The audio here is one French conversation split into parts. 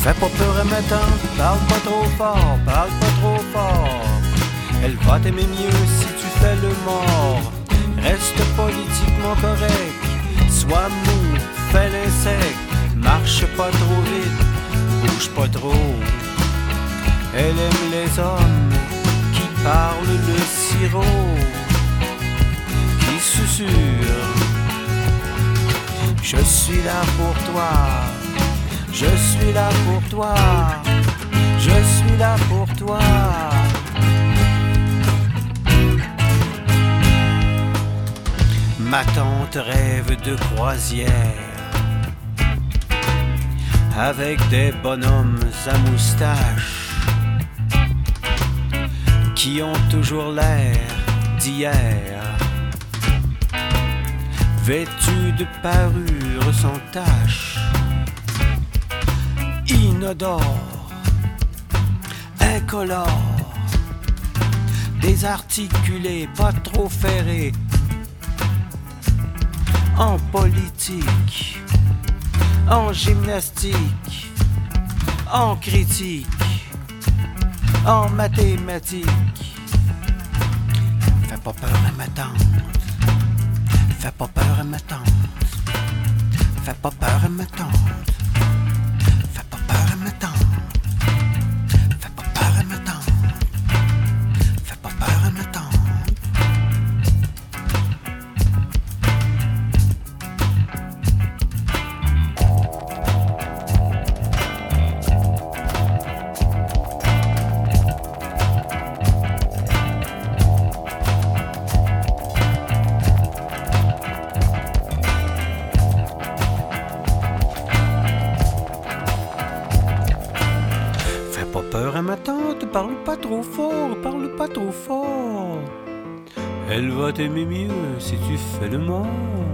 Fais pas peur à ma tante, parle pas trop fort, parle pas trop fort. Elle va t'aimer mieux si tu fais le mort. Reste politiquement correct, sois mou, fais l'insecte. Marche pas trop vite, bouge pas trop. Elle aime les hommes qui parlent le sirop, qui susurrent. Je suis là pour toi, je suis là pour toi, je suis là pour toi. Ma tante rêve de croisière avec des bonhommes à moustache qui ont toujours l'air d'hier, vêtus de parures sans tache, inodores, incolores, désarticulés, pas trop ferrés, en politique, en gymnastique, en critique, en mathématiques. Fais pas peur à ma tante, fais pas peur à ma tante, fais pas peur à ma tante, fais pas peur à ma tante, fais pas peur à ma tante, fais pas peur à ma tante. Peur à ma tante, parle pas trop fort, parle pas trop fort. Elle va t'aimer mieux si tu fais le mort.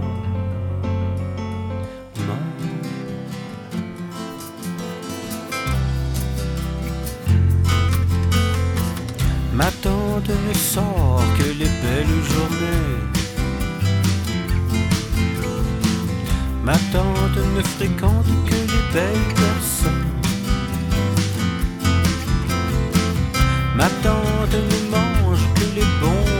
Ma tante ne sort que les belles journées. Ma tante ne fréquente que les belles personnes. Ma tante ne mange que les bons